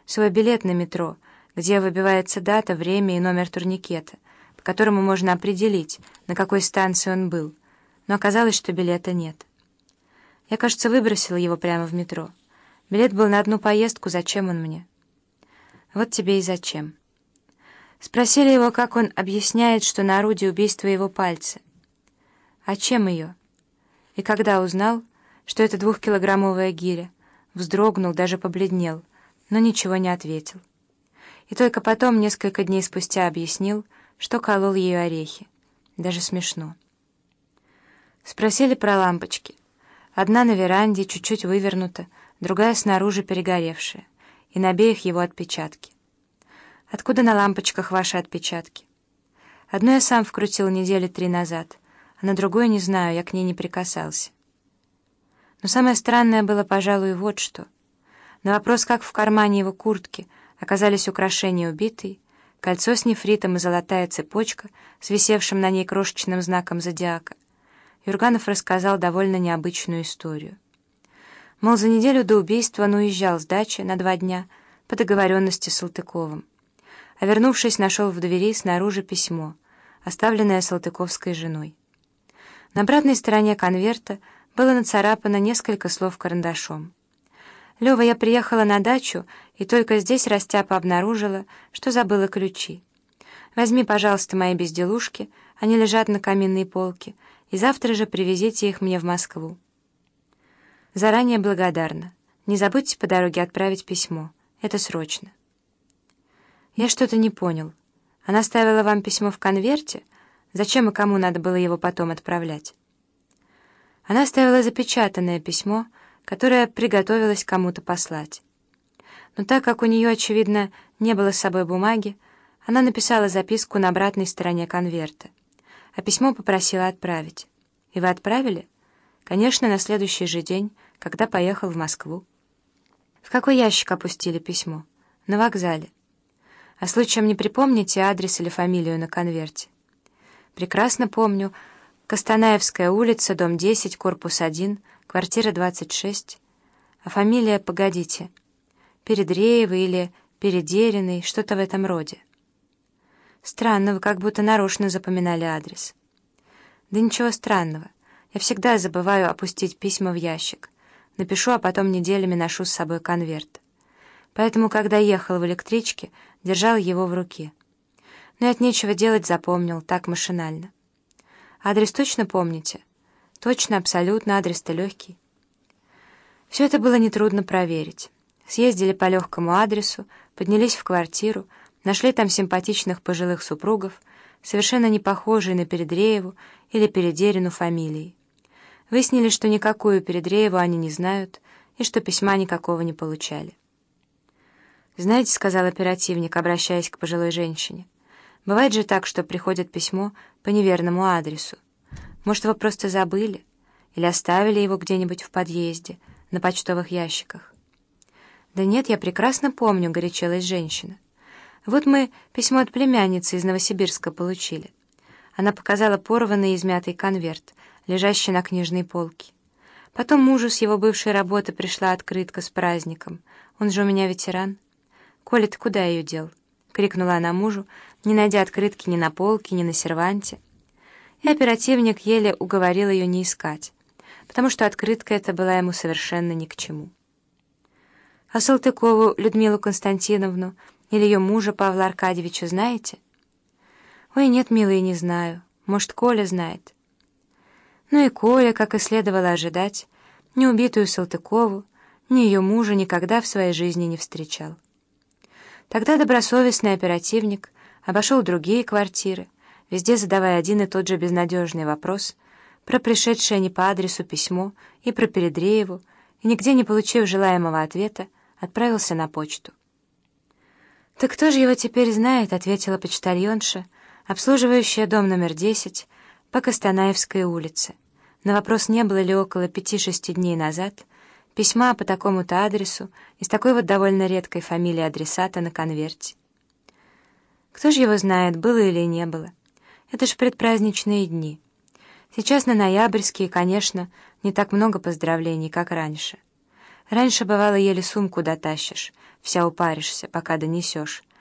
свой билет на метро, где выбивается дата, время и номер турникета, по которому можно определить, на какой станции он был, но оказалось, что билета нет. Я, кажется, выбросила его прямо в метро. Билет был на одну поездку, зачем он мне? Вот тебе и зачем. Спросили его, как он объясняет, что на орудии убийства его пальцы. А чем ее? И когда узнал, что это 2-килограммовая гиря, вздрогнул, даже побледнел, но ничего не ответил. И только потом, несколько дней спустя, объяснил, что колол ее орехи. Даже смешно. Спросили про лампочки. Одна на веранде, чуть-чуть вывернута, другая снаружи перегоревшая, и на обеих его отпечатки. Откуда на лампочках ваши отпечатки? Одну я сам вкрутил недели 3 назад, а на другую не знаю, я к ней не прикасался. Но самое странное было, пожалуй, вот что. На вопрос, как в кармане его куртки оказались украшения убитой, кольцо с нефритом и золотая цепочка с висевшим на ней крошечным знаком зодиака, Юрганов рассказал довольно необычную историю. Мол, за неделю до убийства он уезжал с дачи на 2 дня по договоренности с Салтыковым, а вернувшись, нашел в двери снаружи письмо, оставленное Салтыковской женой. На обратной стороне конверта было нацарапано несколько слов карандашом. «Лёва, я приехала на дачу, и только здесь растяпа обнаружила, что забыла ключи. Возьми, пожалуйста, мои безделушки, они лежат на каминной полке, и завтра же привезите их мне в Москву. Заранее благодарна. Не забудьте по дороге отправить письмо. Это срочно». Я что-то не понял. Она ставила вам письмо в конверте? Зачем и кому надо было его потом отправлять? Она оставила запечатанное письмо, которое приготовилась кому-то послать. Но так как у нее, очевидно, не было с собой бумаги, она написала записку на обратной стороне конверта, а письмо попросила отправить. И вы отправили? Конечно, на следующий же день, когда поехал в Москву. В какой ящик опустили письмо? На вокзале. А случаем не припомните адрес или фамилию на конверте? Прекрасно помню. Костанаевская улица, дом 10, корпус 1, квартира 26. А фамилия, погодите, Передреевой или Передериной, что-то в этом роде. Странно, вы как будто нарочно запоминали адрес. Да ничего странного. Я всегда забываю опустить письма в ящик. Напишу, а потом неделями ношу с собой конверт. Поэтому, когда ехал в электричке, держал его в руке. Но и от нечего делать запомнил, так машинально. Адрес точно помните? Точно, абсолютно, адрес-то легкий. Все это было нетрудно проверить. Съездили по легкому адресу, поднялись в квартиру, нашли там симпатичных пожилых супругов, совершенно не похожие на Передрееву или Передерину фамилии. Выяснили, что никакую Передрееву они не знают и что письма никакого не получали. «Знаете, — сказал оперативник, обращаясь к пожилой женщине, — бывает же так, что приходит письмо по неверному адресу. Может, вы просто забыли или оставили его где-нибудь в подъезде, на почтовых ящиках?» «Да нет, я прекрасно помню», — горячилась женщина. «Вот мы письмо от племянницы из Новосибирска получили». Она показала порванный и измятый конверт, лежащий на книжной полке. Потом мужу с его бывшей работы пришла открытка с праздником. Он же у меня ветеран. «Коля, ты куда ее дел?» — крикнула она мужу, не найдя открытки ни на полке, ни на серванте. И оперативник еле уговорил ее не искать, потому что открытка эта была ему совершенно ни к чему. А Салтыкову Людмилу Константиновну или ее мужа Павла Аркадьевича знаете? «Ой, нет, милый, не знаю. Может, Коля знает». Ну и Коля, как и следовало ожидать, ни убитую Салтыкову, ни ее мужа никогда в своей жизни не встречал. Тогда добросовестный оперативник обошел другие квартиры, везде задавая один и тот же безнадежный вопрос про пришедшее не по адресу письмо и про Передрееву, и, нигде не получив желаемого ответа, отправился на почту. «Так кто же его теперь знает?» — ответила почтальонша, обслуживающая дом номер 10 по Костанаевской улице. На вопрос, не было ли около 5-6 дней назад письма по такому-то адресу и с такой вот довольно редкой фамилией адресата на конверте. Кто же его знает, было или не было? Это ж предпраздничные дни. Сейчас на ноябрьские, конечно, не так много поздравлений, как раньше. Раньше, бывало, еле сумку дотащишь, вся упаришься, пока донесешь.